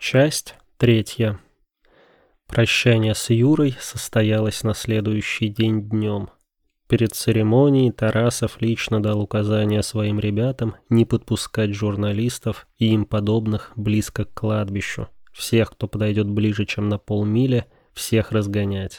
Часть третья. Прощание с Юрой состоялось на следующий день днем. Перед церемонией Тарасов лично дал указания своим ребятам не подпускать журналистов и им подобных близко к кладбищу. Всех, кто подойдет ближе, чем на полмили, всех разгонять.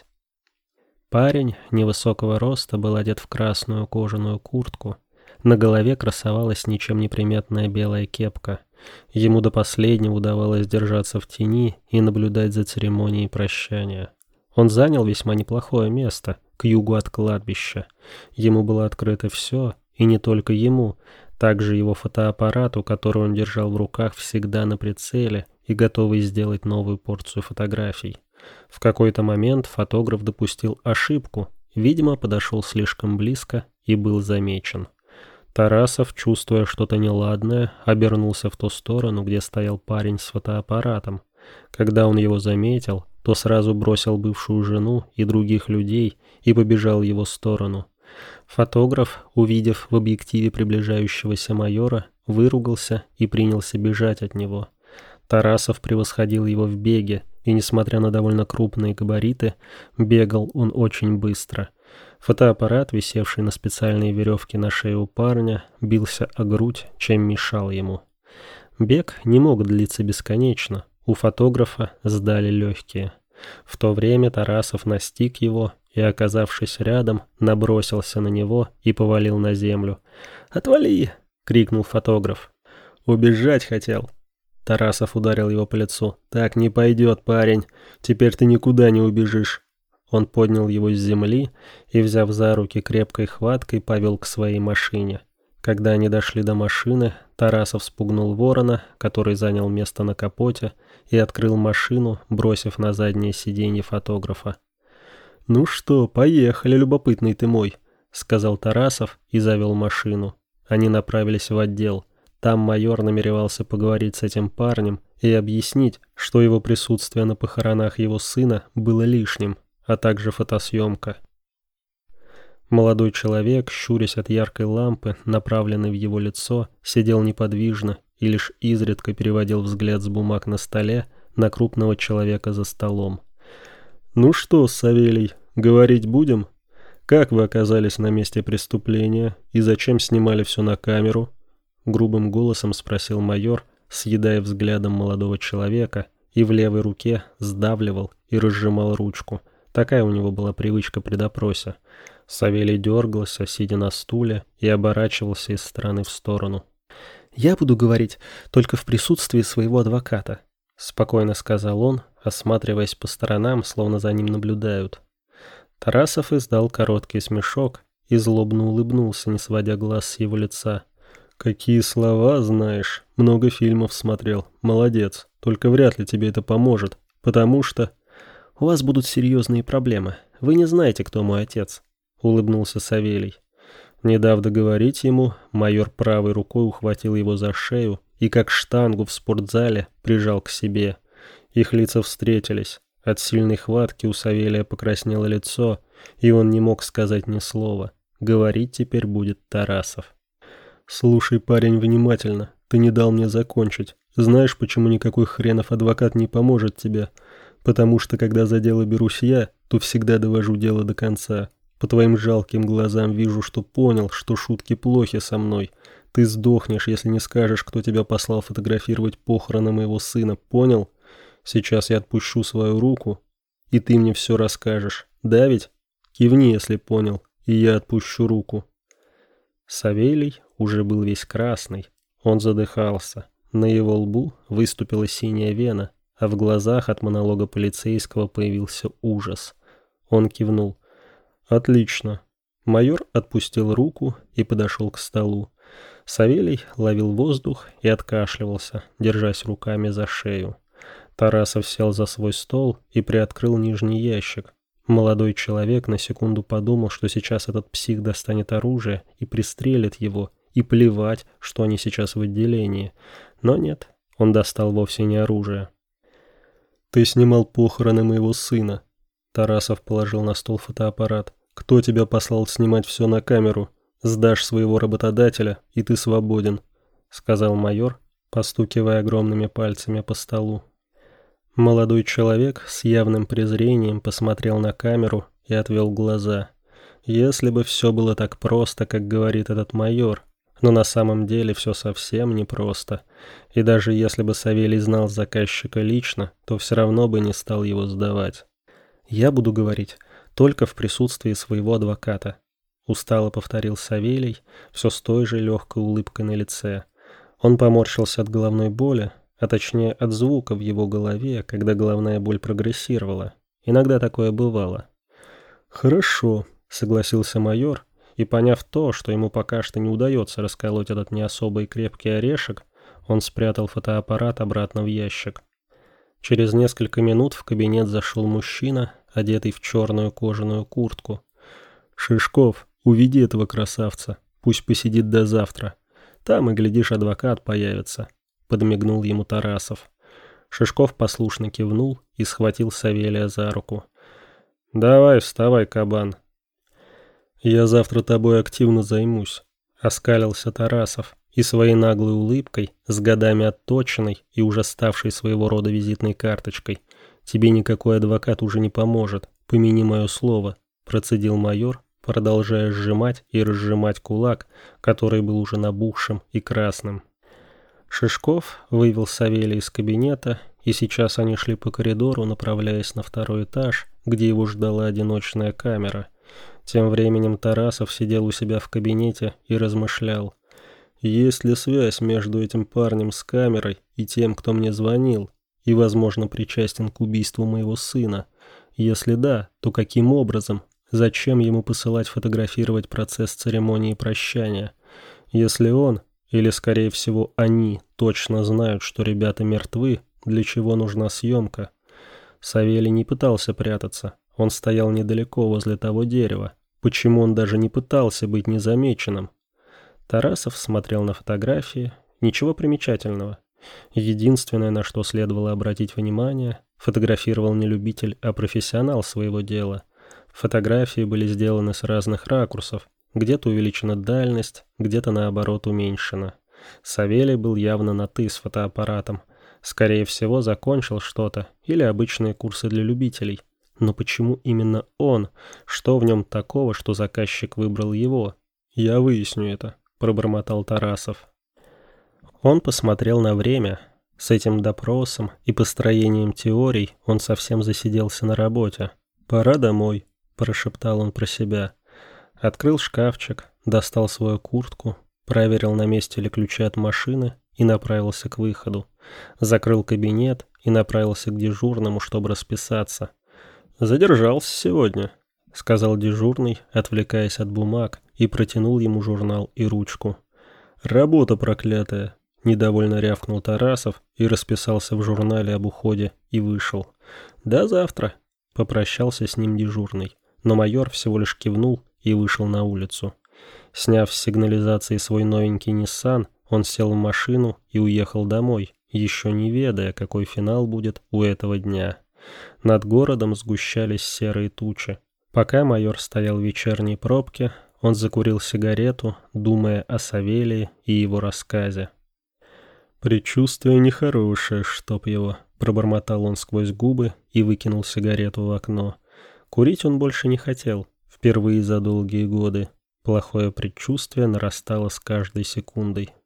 Парень невысокого роста был одет в красную кожаную куртку. На голове красовалась ничем не приметная белая кепка. Ему до последнего удавалось держаться в тени и наблюдать за церемонией прощания. Он занял весьма неплохое место, к югу от кладбища. Ему было открыто все, и не только ему, также его фотоаппарату, который он держал в руках всегда на прицеле и готовый сделать новую порцию фотографий. В какой-то момент фотограф допустил ошибку, видимо, подошел слишком близко и был замечен. Тарасов, чувствуя что-то неладное, обернулся в ту сторону, где стоял парень с фотоаппаратом. Когда он его заметил, то сразу бросил бывшую жену и других людей и побежал в его сторону. Фотограф, увидев в объективе приближающегося майора, выругался и принялся бежать от него. Тарасов превосходил его в беге, и, несмотря на довольно крупные габариты, бегал он очень быстро. Фотоаппарат, висевший на специальной веревке на шее у парня, бился о грудь, чем мешал ему. Бег не мог длиться бесконечно, у фотографа сдали легкие. В то время Тарасов настиг его и, оказавшись рядом, набросился на него и повалил на землю. «Отвали!» — крикнул фотограф. «Убежать хотел!» Тарасов ударил его по лицу. «Так не пойдет, парень. Теперь ты никуда не убежишь». Он поднял его с земли и, взяв за руки крепкой хваткой, повел к своей машине. Когда они дошли до машины, Тарасов спугнул ворона, который занял место на капоте, и открыл машину, бросив на заднее сиденье фотографа. «Ну что, поехали, любопытный ты мой», — сказал Тарасов и завел машину. Они направились в отдел. Там майор намеревался поговорить с этим парнем и объяснить, что его присутствие на похоронах его сына было лишним, а также фотосъемка. Молодой человек, щурясь от яркой лампы, направленной в его лицо, сидел неподвижно и лишь изредка переводил взгляд с бумаг на столе на крупного человека за столом. «Ну что, Савелий, говорить будем? Как вы оказались на месте преступления и зачем снимали все на камеру?» Грубым голосом спросил майор, съедая взглядом молодого человека, и в левой руке сдавливал и разжимал ручку. Такая у него была привычка при допросе. Савелий дергался, сидя на стуле, и оборачивался из стороны в сторону. «Я буду говорить только в присутствии своего адвоката», — спокойно сказал он, осматриваясь по сторонам, словно за ним наблюдают. Тарасов издал короткий смешок и злобно улыбнулся, не сводя глаз с его лица. «Какие слова знаешь? Много фильмов смотрел. Молодец. Только вряд ли тебе это поможет, потому что...» «У вас будут серьезные проблемы. Вы не знаете, кто мой отец», — улыбнулся Савелий. Не дав договорить ему, майор правой рукой ухватил его за шею и, как штангу в спортзале, прижал к себе. Их лица встретились. От сильной хватки у Савелия покраснело лицо, и он не мог сказать ни слова. Говорить теперь будет Тарасов. «Слушай, парень, внимательно. Ты не дал мне закончить. Знаешь, почему никакой хренов адвокат не поможет тебе? Потому что, когда за дело берусь я, то всегда довожу дело до конца. По твоим жалким глазам вижу, что понял, что шутки плохи со мной. Ты сдохнешь, если не скажешь, кто тебя послал фотографировать похороны моего сына, понял? Сейчас я отпущу свою руку, и ты мне все расскажешь. Да ведь? Кивни, если понял, и я отпущу руку». Савелий уже был весь красный. Он задыхался. На его лбу выступила синяя вена, а в глазах от монолога полицейского появился ужас. Он кивнул. «Отлично». Майор отпустил руку и подошел к столу. Савелий ловил воздух и откашливался, держась руками за шею. Тарасов сел за свой стол и приоткрыл нижний ящик. Молодой человек на секунду подумал, что сейчас этот псих достанет оружие и пристрелит его, и плевать, что они сейчас в отделении. Но нет, он достал вовсе не оружие. «Ты снимал похороны моего сына». Тарасов положил на стол фотоаппарат. «Кто тебя послал снимать все на камеру? Сдашь своего работодателя, и ты свободен», — сказал майор, постукивая огромными пальцами по столу. Молодой человек с явным презрением посмотрел на камеру и отвел глаза. Если бы все было так просто, как говорит этот майор, но на самом деле все совсем непросто. И даже если бы Савелий знал заказчика лично, то все равно бы не стал его сдавать. «Я буду говорить только в присутствии своего адвоката», — устало повторил Савелий, все с той же легкой улыбкой на лице. Он поморщился от головной боли, а точнее от звука в его голове, когда головная боль прогрессировала. Иногда такое бывало. «Хорошо», — согласился майор, и, поняв то, что ему пока что не удается расколоть этот не особо и крепкий орешек, он спрятал фотоаппарат обратно в ящик. Через несколько минут в кабинет зашел мужчина, одетый в черную кожаную куртку. «Шишков, уведи этого красавца, пусть посидит до завтра. Там, и глядишь, адвокат появится», — подмигнул ему Тарасов. Шишков послушно кивнул и схватил Савелия за руку. «Давай, вставай, кабан». «Я завтра тобой активно займусь», — оскалился Тарасов, и своей наглой улыбкой, с годами отточенной и уже ставшей своего рода визитной карточкой, «тебе никакой адвокат уже не поможет, помяни мое слово», — процедил майор, продолжая сжимать и разжимать кулак, который был уже набухшим и красным. Шишков вывел Савелия из кабинета, и сейчас они шли по коридору, направляясь на второй этаж, где его ждала одиночная камера. Тем временем Тарасов сидел у себя в кабинете и размышлял. Есть ли связь между этим парнем с камерой и тем, кто мне звонил, и, возможно, причастен к убийству моего сына? Если да, то каким образом? Зачем ему посылать фотографировать процесс церемонии прощания? Если он, или, скорее всего, они, точно знают, что ребята мертвы, для чего нужна съемка? Савелий не пытался прятаться. Он стоял недалеко возле того дерева. Почему он даже не пытался быть незамеченным? Тарасов смотрел на фотографии. Ничего примечательного. Единственное, на что следовало обратить внимание, фотографировал не любитель, а профессионал своего дела. Фотографии были сделаны с разных ракурсов. Где-то увеличена дальность, где-то наоборот уменьшена. Савелий был явно на «ты» с фотоаппаратом. Скорее всего, закончил что-то или обычные курсы для любителей. Но почему именно он? Что в нем такого, что заказчик выбрал его? «Я выясню это», — пробормотал Тарасов. Он посмотрел на время. С этим допросом и построением теорий он совсем засиделся на работе. «Пора домой», — прошептал он про себя. Открыл шкафчик, достал свою куртку, проверил, на месте ли ключи от машины, и направился к выходу. Закрыл кабинет и направился к дежурному, чтобы расписаться. «Задержался сегодня», — сказал дежурный, отвлекаясь от бумаг, и протянул ему журнал и ручку. «Работа проклятая», — недовольно рявкнул Тарасов и расписался в журнале об уходе и вышел. «До завтра», — попрощался с ним дежурный, но майор всего лишь кивнул и вышел на улицу. Сняв с сигнализации свой новенький Nissan, он сел в машину и уехал домой, еще не ведая, какой финал будет у этого дня. Над городом сгущались серые тучи. Пока майор стоял в вечерней пробке, он закурил сигарету, думая о Савелии и его рассказе. «Предчувствие нехорошее, чтоб его», — пробормотал он сквозь губы и выкинул сигарету в окно. Курить он больше не хотел, впервые за долгие годы. Плохое предчувствие нарастало с каждой секундой.